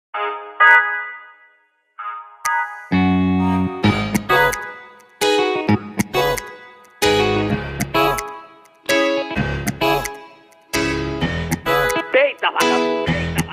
Eita, vagabundo!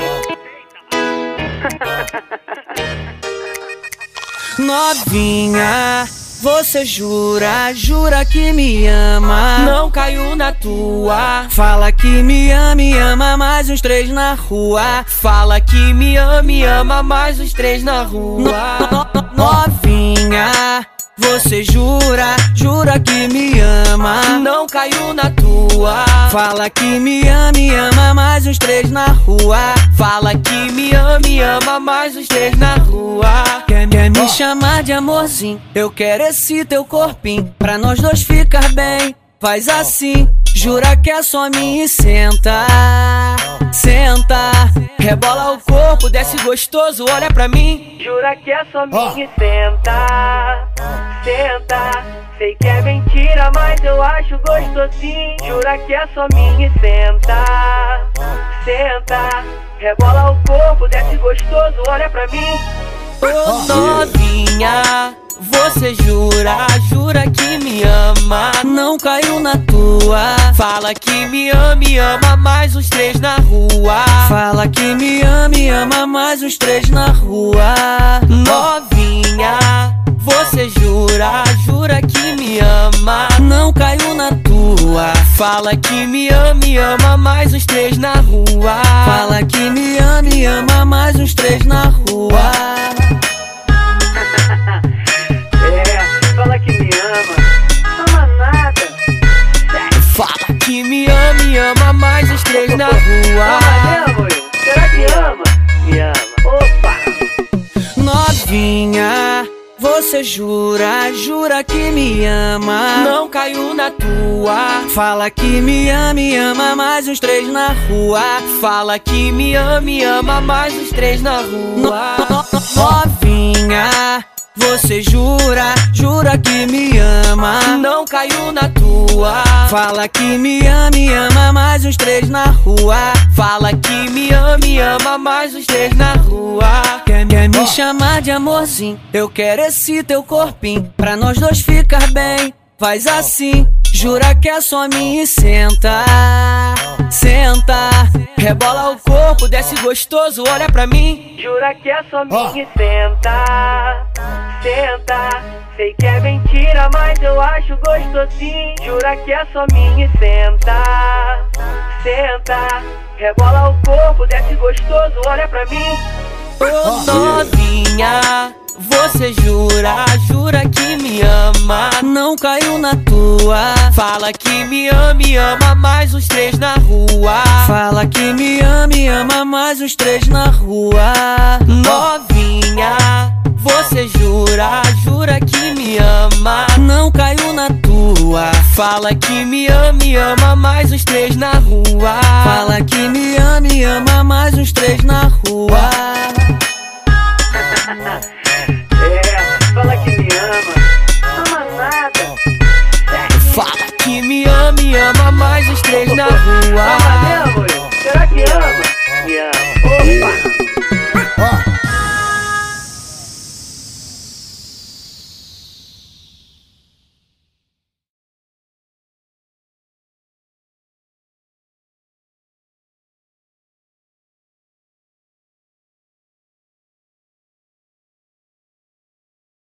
Novinha, você jura que me ama? Não caiu na tua. Fala que me ama, mais uns 3 na rua. Fala que me ama, mais uns 3 na rua. Novinha, você jura que me ama? Não caiu na tua. Fala que me ama, mais uns 3 na rua. Fala que me ama, mais uns 3 na rua. Quer me chamar de amorzinho? Eu quero esse teu corpinho, pra nós dois ficar bem. Faz assim, jura que é só minha e senta. Senta, rebola o corpo, desce gostoso, olha pra mim. Jura que é só minha e senta. Senta, sei que é mentira, mas eu acho gostosinho. Jura que é só minha e senta. Senta, rebola o corpo, desce gostoso, olha pra mim. Ô novinha, você jura que me ama? Não caiu na tua. Fala que me ama, mais uns 3 na rua. Fala que me ama, mais uns 3 na rua. Novinha, você jura que me ama? Não caiu na tua. Fala que me ama, mais uns 3 na rua. Fala que me ama, mais uns 3 na rua. Fala que me ama. Ama nada. Fala que me ama, mais uns 3 na rua. Ama mesmo, eu? Será que ama? Me ama. Opa! Novinha, você jura que me ama? Não caiu na tua. Fala que me ama, mais uns 3 na rua. Fala que me ama, mais uns 3 na rua. Novinha, você jura que me ama? Não caiu na tua. Fala que me ama, mais uns 3 na rua. Fala que me ama, mais uns 3 na rua. Quer me chamar de amorzinho? Eu quero esse teu corpinho, pra nós dois ficar bem. Faz assim, jura que é só minha e senta. Senta, rebola o corpo, desce gostoso, olha pra mim. Jura que é só minha e senta. Senta, sei que é mentira, mas eu acho gostosinho. Jura que é só minha e senta. Senta, rebola o corpo, desce gostoso, olha pra mim. Ô novinha, você jura que me ama? Não caiu na tua. Fala que me ama, mais uns 3 na rua. Fala que me ama, mais uns 3 na rua. Novinha, você jura que me ama? Não caiu na tua. Fala que me ama, mais uns 3 na rua. Fala que me ama, mais uns 3 na rua.